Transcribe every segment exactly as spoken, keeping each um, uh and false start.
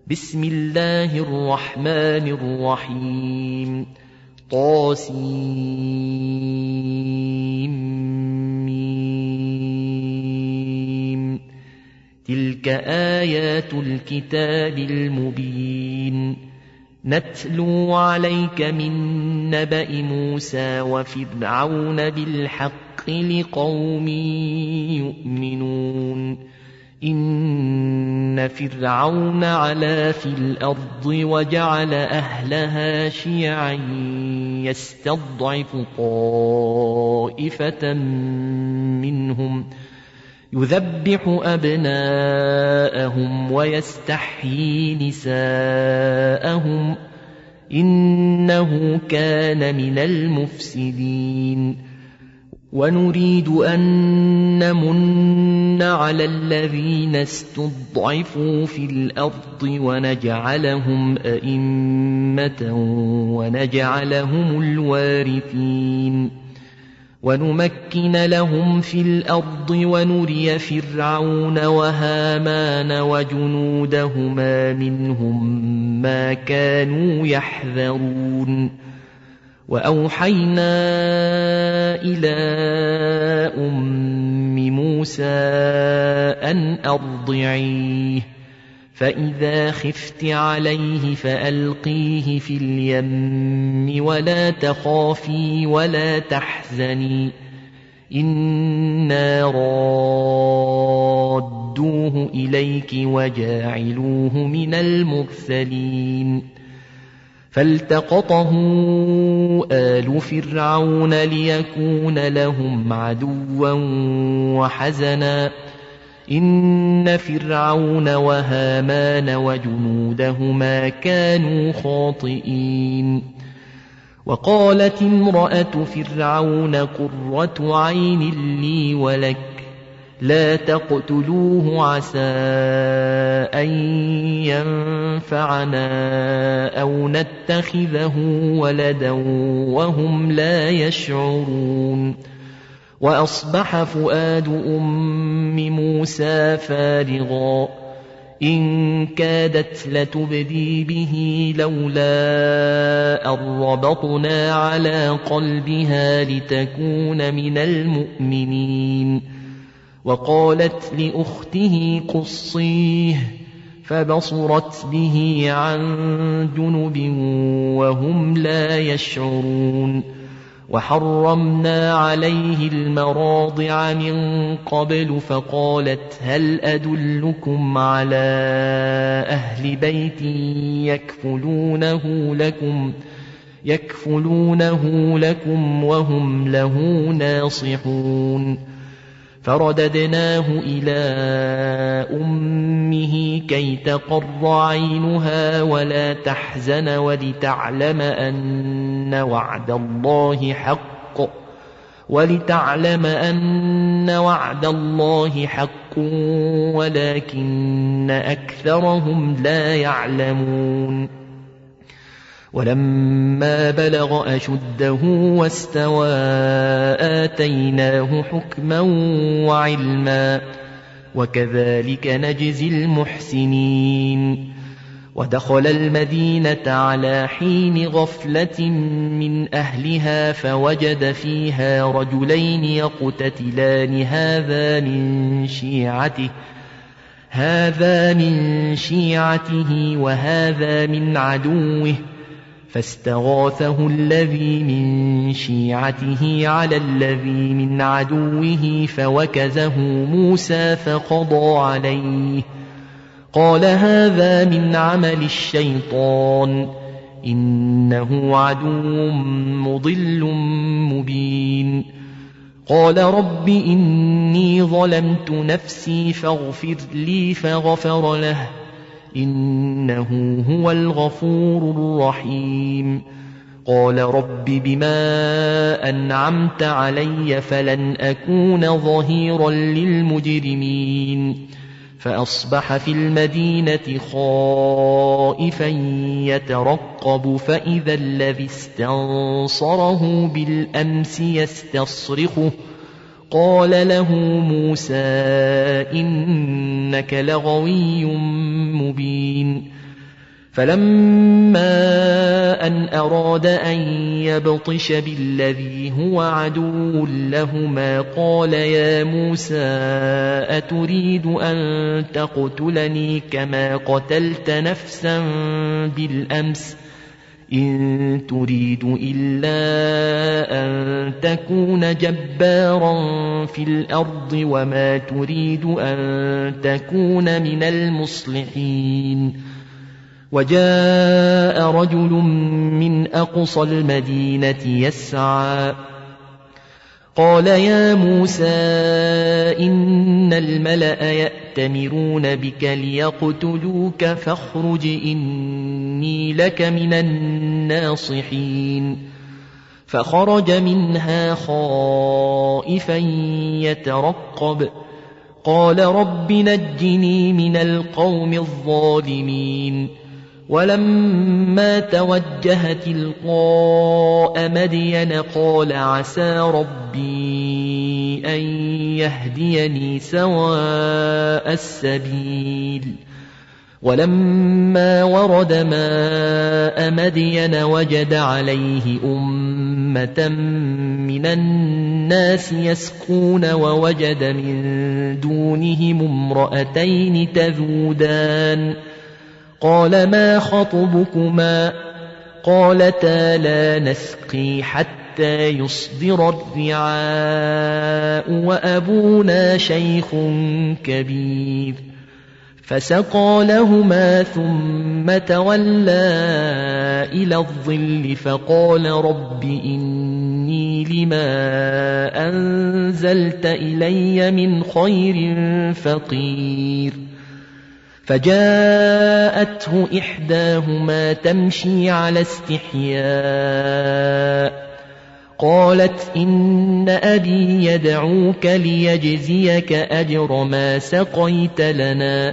بسم الله الرحمن الرحيم. طاسيم. تلك آيات الكتاب المبين. نتلو عليك من نبأ موسى وفرعون بالحق لقوم يؤمنون. إن فرعون علا في الأرض وجعل أهلها شيعا يستضعف طائفة منهم يذبح أبناءهم ويستحيي نساءهم إنه كان من المفسدين. ونريد أن نمن على الذين استضعفوا في الأرض ونجعلهم أئمة ونجعلهم الوارثين ونمكن لهم في الأرض ونري فرعون وهامان وجنودهما منهم ما كانوا يحذرون. وأوحينا إلى أم موسى أن أرضعيه فإذا خفت عليه فألقيه في اليم ولا تخافي ولا تحزني إنا رادوه إليك وجاعلوه من المرسلين. فالتقطه آل فرعون ليكون لهم عدوا وحزنا إن فرعون وهامان وجنودهما كانوا خاطئين. وقالت امرأة فرعون قرة عين لي ولك لا تقتلوه عسى أن ينفعنا أو نتخذه ولدا وهم لا يشعرون. وأصبح فؤاد أم موسى فارغا إن كادت لتبدي به لولا أن ربطنا على قلبها لتكون من المؤمنين. وقالت لأخته قصيه فبصرت به عن جنب وهم لا يشعرون. وحرمنا عليه المراضع من قبل فقالت هل أدلكم على أهل بيت يكفلونه لكم يكفلونه لكم وهم له ناصحون. فرددناه إلى أمه كي تقر عينها ولا تحزن ولتعلم أن وعد الله حق ولتعلم أن وعد الله حق ولكن أكثرهم لا يعلمون. ولما بلغ أشده واستوى آتيناه حكما وعلما وكذلك نجزي المحسنين. ودخل المدينة على حين غفلة من أهلها فوجد فيها رجلين يقتتلان هذا من شيعته هذا من شيعته وهذا من عدوه فاستغاثه الذي من شيعته على الذي من عدوه فوكزه موسى فقضى عليه قال هذا من عمل الشيطان إنه عدو مضل مبين. قال رب إني ظلمت نفسي فاغفر لي فغفر له إنه هو الغفور الرحيم. قال رب بما أنعمت علي فلن أكون ظهيرا للمجرمين. فأصبح في المدينة خائفا يترقب فإذا الذي استنصره بالأمس يستصرخه قال له موسى إنك لغوي مبين. فلما أن أراد أن يبطش بالذي هو عدو لهما قال يا موسى أتريد أن تقتلني كما قتلت نفسا بالأمس إن تريد إلا أن تكون جبارا في الأرض وما تريد أن تكون من المصلحين. وجاء رجل من أقصى المدينة يسعى قال يا موسى إن الملأ يأتمرون بك ليقتلوك فاخرج إني لك من الناصحين. فخرج منها خائفا يترقب قال رب نجني من القوم الظالمين. ولما توجه تلقاء مدين قال عسى ربي أن يهديني سواء السبيل. ولما ورد ماء مدين وجد عليه أمة من الناس يسقون ووجد من دونهم امرأتين تذودان قال ما خطبكما قالتا لا نسقي حتى يصدر الرعاء وأبونا شيخ كبير. فسقى لهما ثم تولى إلى الظل فقال رب إني لما أنزلت إلي من خير فقير. فجاءته إحداهما تمشي على استحياء قالت إن أبي يدعوك ليجزيك أجر ما سقيت لنا.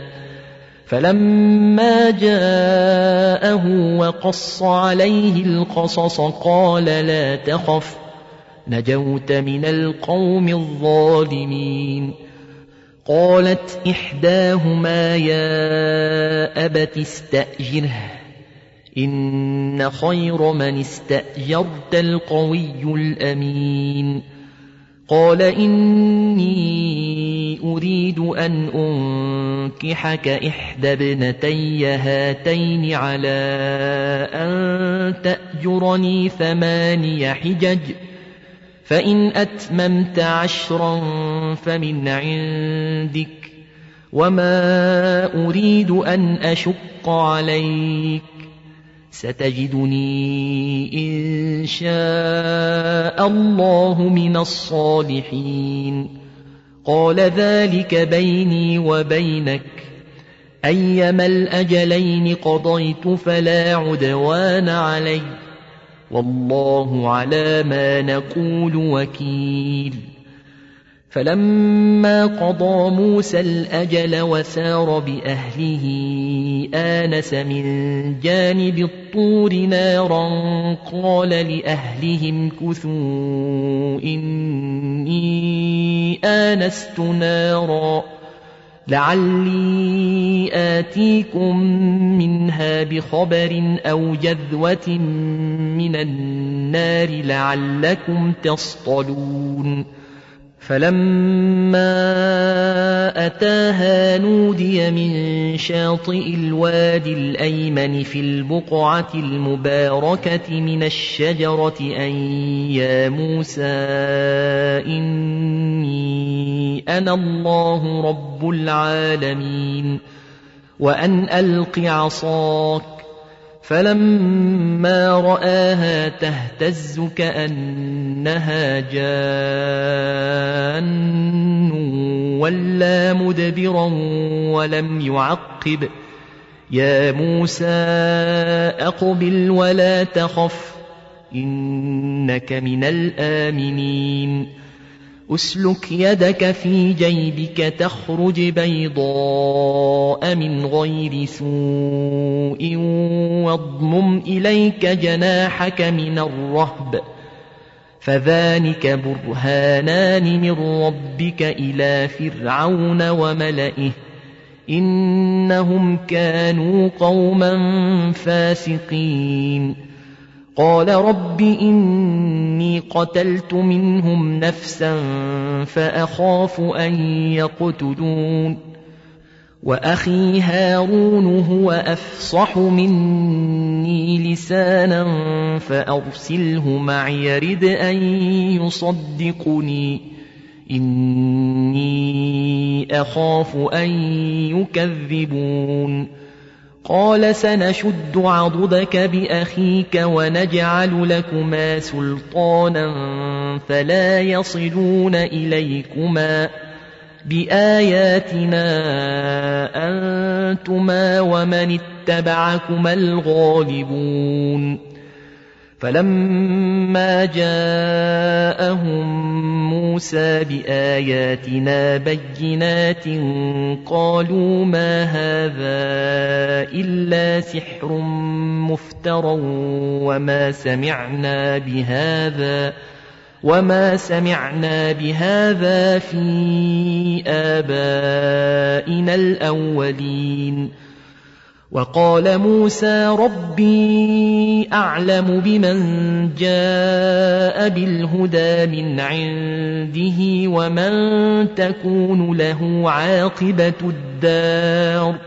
فلما جاءه وقص عليه القصص قال لا تخف نجوت من القوم الظالمين. قالت إحداهما يا أبت استأجره إن خير من استأجرت القوي الأمين. قال إني أريد أن أنكحك إحدى ابنتي هاتين على أن تأجرني ثماني حجج فإن أتممت عشرا فمن عندك وما أريد أن أشق عليك ستجدني إن شاء الله من الصالحين. قال ذلك بيني وبينك أيما الأجلين قضيت فلا عدوان علي والله على ما نقول وكيل. فلما قضى موسى الأجل وسار بأهله آنس من جانب الطور نارا قال لأهلهم كثوا إني آنست نارا لعلي آتيكم منها بخبر أو جذوة من النار لعلكم تصطلون. فلما أتاها نودي من شاطئ الوادي الأيمن في البقعة المباركة من الشجرة أن يا موسى إني أنا الله رب العالمين وأن ألق عصاك. فلما رآها تهتز كأنها جان ولا مدبرا ولم يعقب يا موسى أقبل ولا تخف إنك من الآمنين. أسلك يدك في جيبك تخرج بيضاء من غير سوء واضمم إليك جناحك من الرهب فذلك برهانان من ربك إلى فرعون وملئه إنهم كانوا قوما فاسقين قال رب إني قتلت منهم نفسا فأخاف أن يقتلون وأخي هارون هو أفصح مني لسانا فأرسله معي يرد أن يصدقني إني أخاف أن يكذبون قال سنشد عضدك بأخيك ونجعل لكما سلطانا فلا يصلون إليكما بآياتنا أنتما ومن اتبعكما الغالبون فلما جاءهم موسى بآياتنا بينات قالوا ما هذا إلا سحر مفترى وما سمعنا بهذا وما سمعنا بهذا في آبائنا الأولين وقال موسى ربي أعلم بمن جاء بالهدى من عنده ومن تكون له عاقبة الدار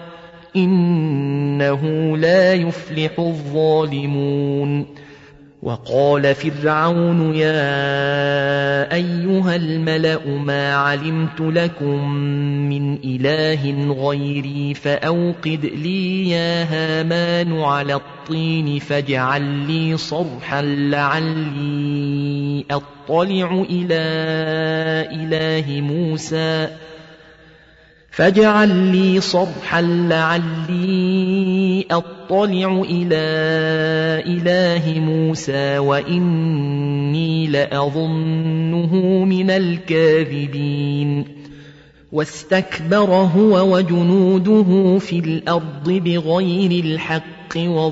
إنه لا يفلح الظالمون وقال فرعون يا أيها الملأ ما علمت لكم من إله غيري فأوقد لي يا هامان على الطين فاجعل لي صرحا لعلي أطلع إلى إله موسى فاجعل لي صرحا لعلي أطلع إلى إله موسى وإني لأظنه من الكاذبين واستكبر هو وجنوده في الأرض بغير الحق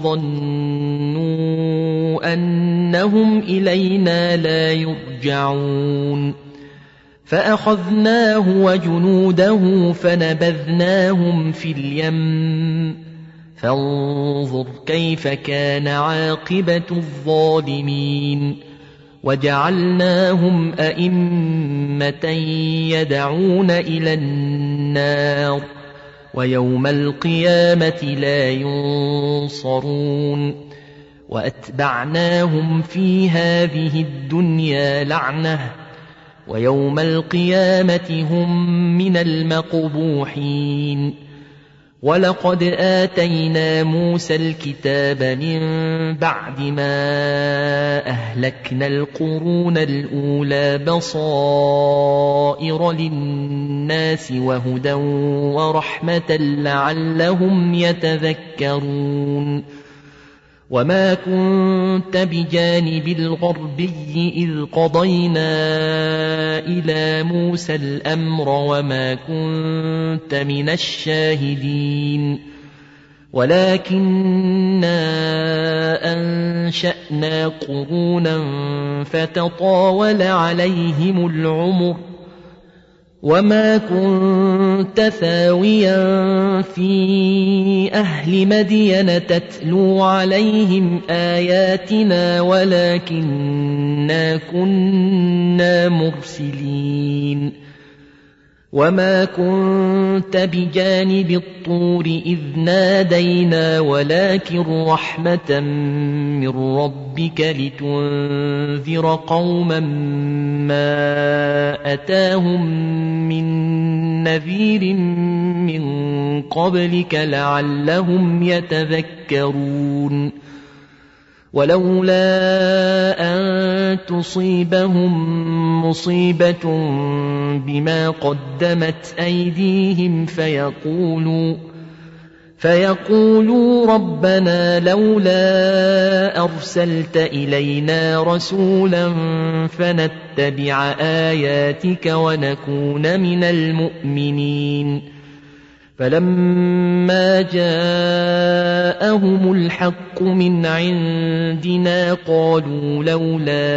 وظنوا أنهم إلينا لا يرجعون فأخذناه وجنوده فنبذناهم في اليم فانظر كيف كان عاقبة الظالمين وجعلناهم أئمة يدعون إلى النار ويوم القيامة لا ينصرون وأتبعناهم في هذه الدنيا لعنة ويوم القيامة هم من المقبوحين ولقد آتينا موسى الكتاب من بعد ما أهلكنا القرون الأولى بصائر للناس وهدى ورحمة لعلهم يتذكرون وما كنت بجانب الغربي إذ قضينا إلى موسى الأمر وما كنت من الشاهدين ولكننا أنشأنا قرونا فتطاول عليهم العمر وما كنت ثاويا في أهل مدين تتلو عليهم آياتنا ولكننا كنا مرسلين وما كنت بجانب الطور إذ نادينا ولكن رحمة من ربك لتنذر قوما ما أتاهم من نذير من قبلك لعلهم يتذكرون ولولا أن تصيبهم مصيبة بما قدمت أيديهم فيقولوا فيقولوا ربنا لولا أرسلت إلينا رسولا فنتبع آياتك ونكون من المؤمنين فلما جاءهم الحق من عندنا قالوا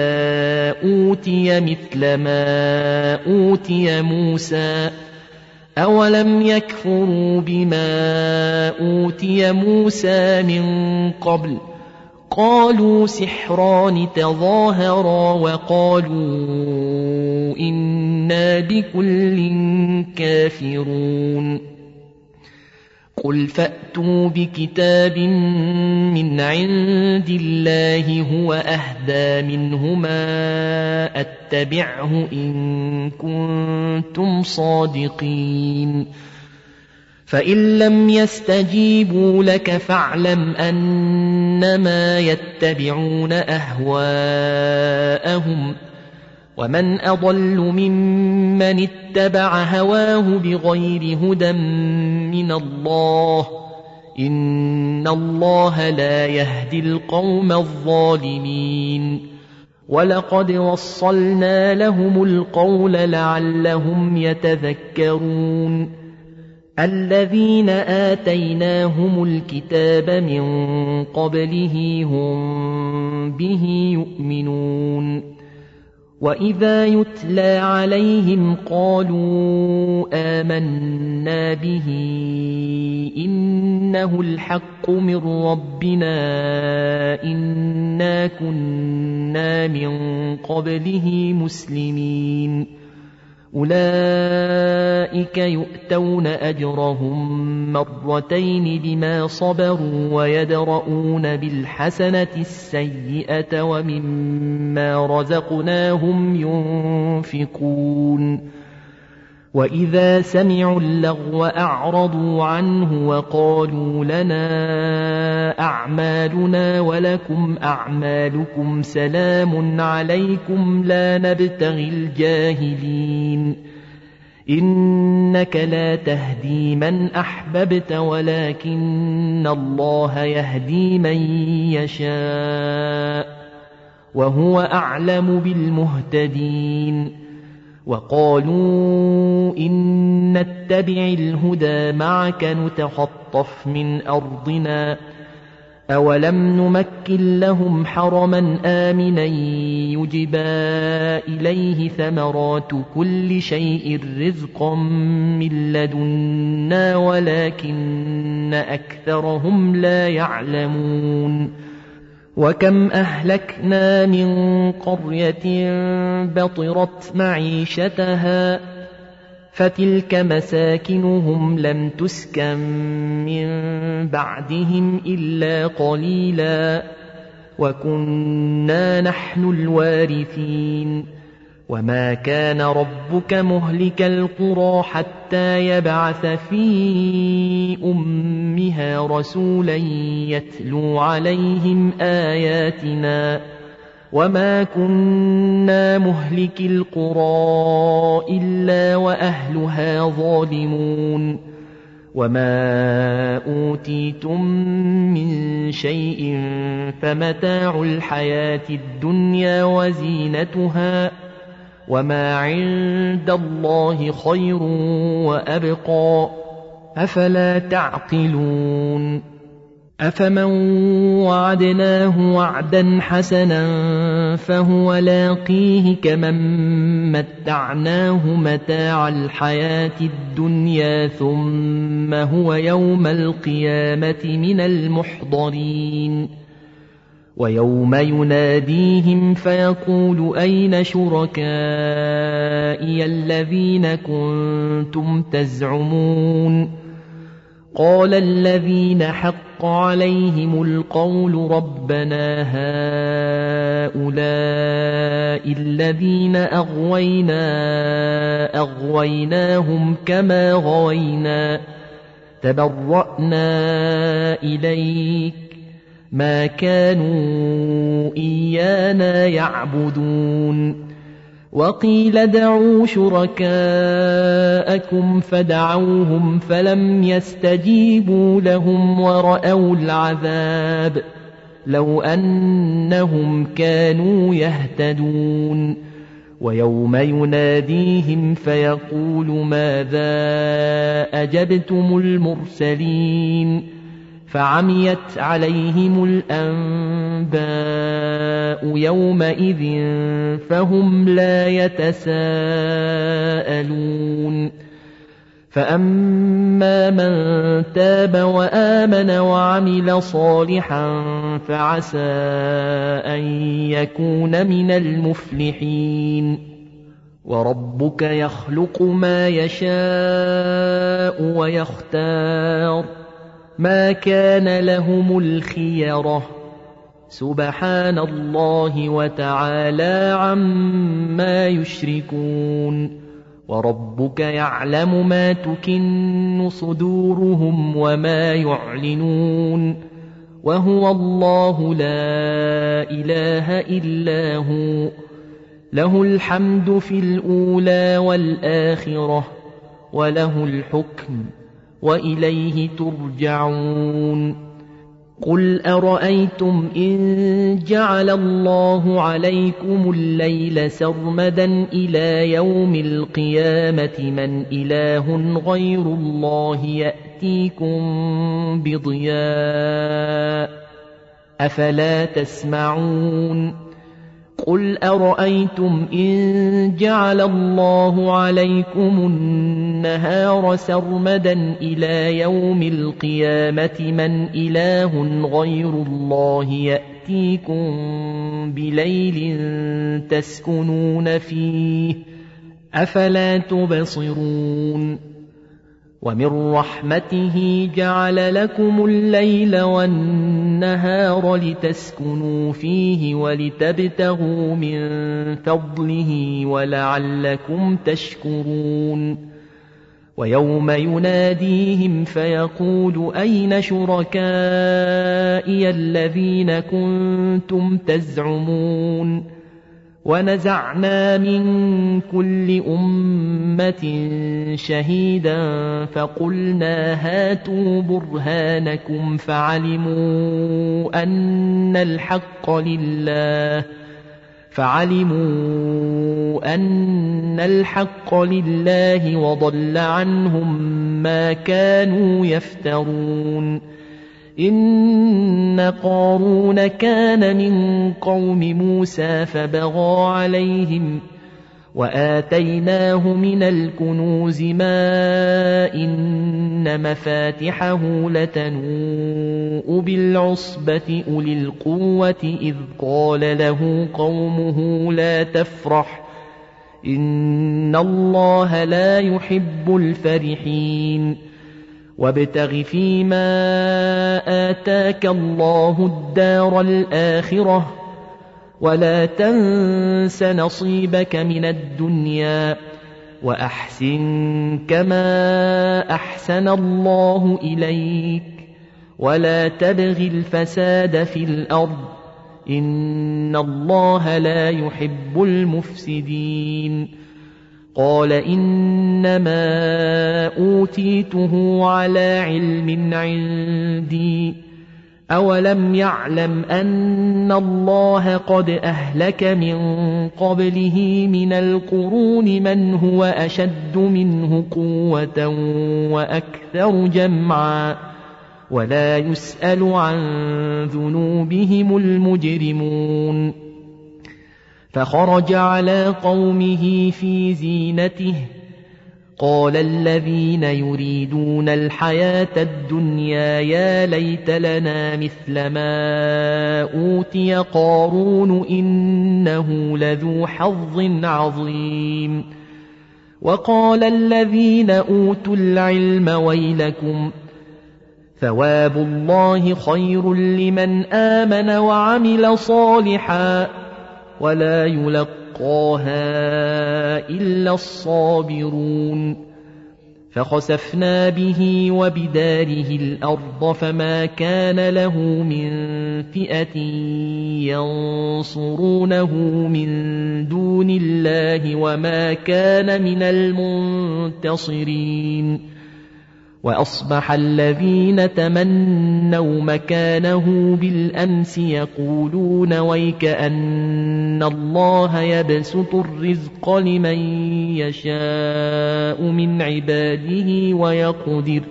لولا أوتي مثل ما أوتي موسى أولم يكفروا بما أوتي موسى من قبل قالوا سحران تظاهرا وقالوا إنا بكل كافرون قل فأتوا بكتاب من عند الله هو أهدى منهما أتبعه إن كنتم صادقين فإن لم يستجيبوا لك فاعلم أنما يتبعون أهواءهم ومن أضل ممن اتبع هواه بغير هدى من الله إن الله لا يهدي القوم الظالمين ولقد وصلنا لهم القول لعلهم يتذكرون الذين آتيناهم الكتاب من قبله هم به يؤمنون وإذا يتلى عليهم قالوا آمنا به إنه الحق من ربنا إنا كنا من قبله مسلمين أولئك يؤتون أجرهم مرتين بما صبروا ويدرؤون بالحسنة السيئة ومما رزقناهم ينفقون وإذا سمعوا اللغو أعرضوا عنه وقالوا لنا أعمالنا ولكم أعمالكم سلام عليكم لا نبتغي الجاهلين إنك لا تهدي من أحببت ولكن الله يهدي من يشاء وهو أعلم بالمهتدين وقالوا إن نتبع الهدى معك نتخطف من أرضنا أولم نمكن لهم حرما آمنا يجبى إليه ثمرات كل شيء رزقا من لدنا ولكن أكثرهم لا يعلمون وكم أهلكنا من قرية بطرت معيشتها فتلك مساكنهم لم تسكن من بعدهم إلا قليلا وكنا نحن الوارثين وما كان ربك مهلك القرى حتى يبعث في أمها رسولا يتلو عليهم آياتنا وما كنا مهلك القرى إلا وأهلها ظالمون وما أوتيتم من شيء فمتاع الحياة الدنيا وزينتها وما عند الله خير وأبقى أفلا تعقلون أفمن وعدناه وعدا حسنا فهو لاقيه كمن متعناه متاع الحياة الدنيا ثم هو يوم القيامة من المحضرين ويوم يناديهم فيقول أين شركائي الذين كنتم تزعمون قال الذين حق عليهم القول ربنا هؤلاء الذين أغوينا أغويناهم كما غوينا تبرأنا إليك ما كانوا إيانا يعبدون وقيل ادعوا شركاءكم فدعوهم فلم يستجيبوا لهم ورأوا العذاب لو أنهم كانوا يهتدون ويوم يناديهم فيقول ماذا أجبتم المرسلين فعميت عليهم الأنباء يومئذ فهم لا يتساءلون فأما من تاب وآمن وعمل صالحا فعسى أن يكون من المفلحين وربك يخلق ما يشاء ويختار ما كان لهم الخيرة سبحان الله وتعالى عما يشركون وربك يعلم ما تكن صدورهم وما يعلنون وهو الله لا إله إلا هو له الحمد في الأولى والآخرة وله الحكم وإليه ترجعون قل أرأيتم إن جعل الله عليكم الليل سرمدا إلى يوم القيامة من إله غير الله يأتيكم بضياء أفلا تسمعون قل أرأيتم إن جعل الله عليكم النهار سرمدا إلى يوم القيامة من إله غير الله يأتيكم بليل تسكنون فيه أفلا تبصرون ومن رحمته جعل لكم الليل والنهار لتسكنوا فيه ولتبتغوا من فضله ولعلكم تشكرون ويوم يناديهم فيقول أين شركائي الذين كنتم تزعمون ونزعنا من كل أمة شهيدا فقلنا هاتوا برهانكم فعلموا أن الحق لله فعلموا أن الحق لله وضل عنهم ما كانوا يفترون إن قارون كان من قوم موسى فبغى عليهم وآتيناه من الكنوز ما إن مفاتحه لتنوء بالعصبة أولي القوة إذ قال له قومه لا تفرح إن الله لا يحب الفرحين وابتغ فيما آتاك الله الدار الآخرة ولا تنس نصيبك من الدنيا وأحسن كما أحسن الله إليك ولا تبغ الفساد في الأرض إن الله لا يحب المفسدين قال إنما أوتيته على علم عندي أولم يعلم أن الله قد أهلك من قبله من القرون من هو أشد منه قوة وأكثر جمعا ولا يسأل عن ذنوبهم المجرمون فخرج على قومه في زينته قال الذين يريدون الحياة الدنيا يا ليت لنا مثل ما أوتي قارون إنه لذو حظ عظيم وقال الذين أوتوا العلم ويلكم ثواب الله خير لمن آمن وعمل صالحا ولا يلقاها إلا الصابرون فخسفنا به وبداره الأرض فما كان له من فئة ينصرونه من دون الله وما كان من المنتصرين وأصبح الذين تمنوا مكانه بالأمس يقولون ويك أن الله يبسط الرزق لمن يشاء من عباده ويقدر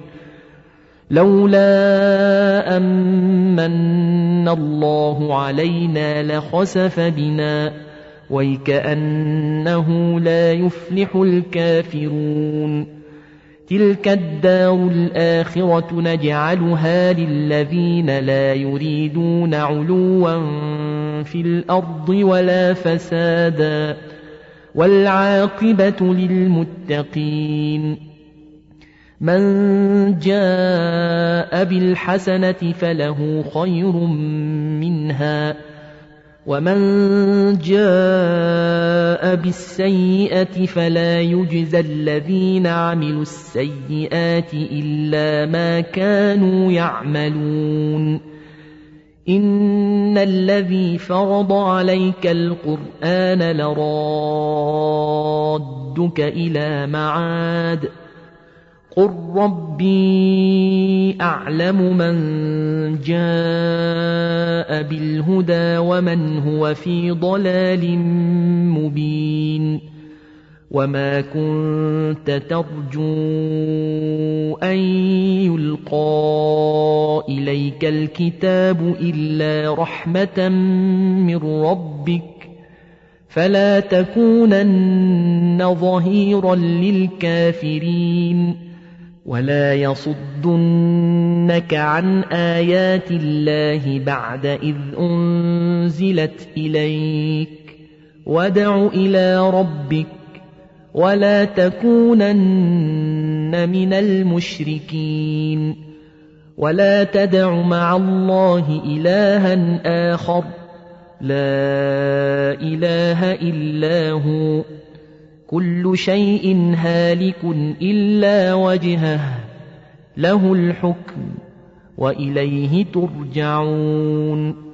لولا أمن الله علينا لخسف بنا ويك أنه لا يفلح الكافرون تلك الدار الآخرة نجعلها للذين لا يريدون علوا في الأرض ولا فسادا والعاقبة للمتقين من جاء بالحسنة فله خير منها ومن جاء بالسيئة فلا يجزى الذين عملوا السيئات إلا ما كانوا يعملون إن الذي فرض عليك القرآن لرادك إلى معاد قل ربي أعلم من جاء بالهدى ومن هو في ضلال مبين وما كنت ترجو أن يلقى إليك الكتاب إلا رحمة من ربك فلا تكونن ظهيرا للكافرين ولا يصدنك عن آيات الله بعد إذ أنزلت إليك وادع إلى ربك ولا تكونن من المشركين ولا تدع مع الله إلها آخر لا إله إلا هو كل شيء هالك إلا وجهه له الحكم وإليه ترجعون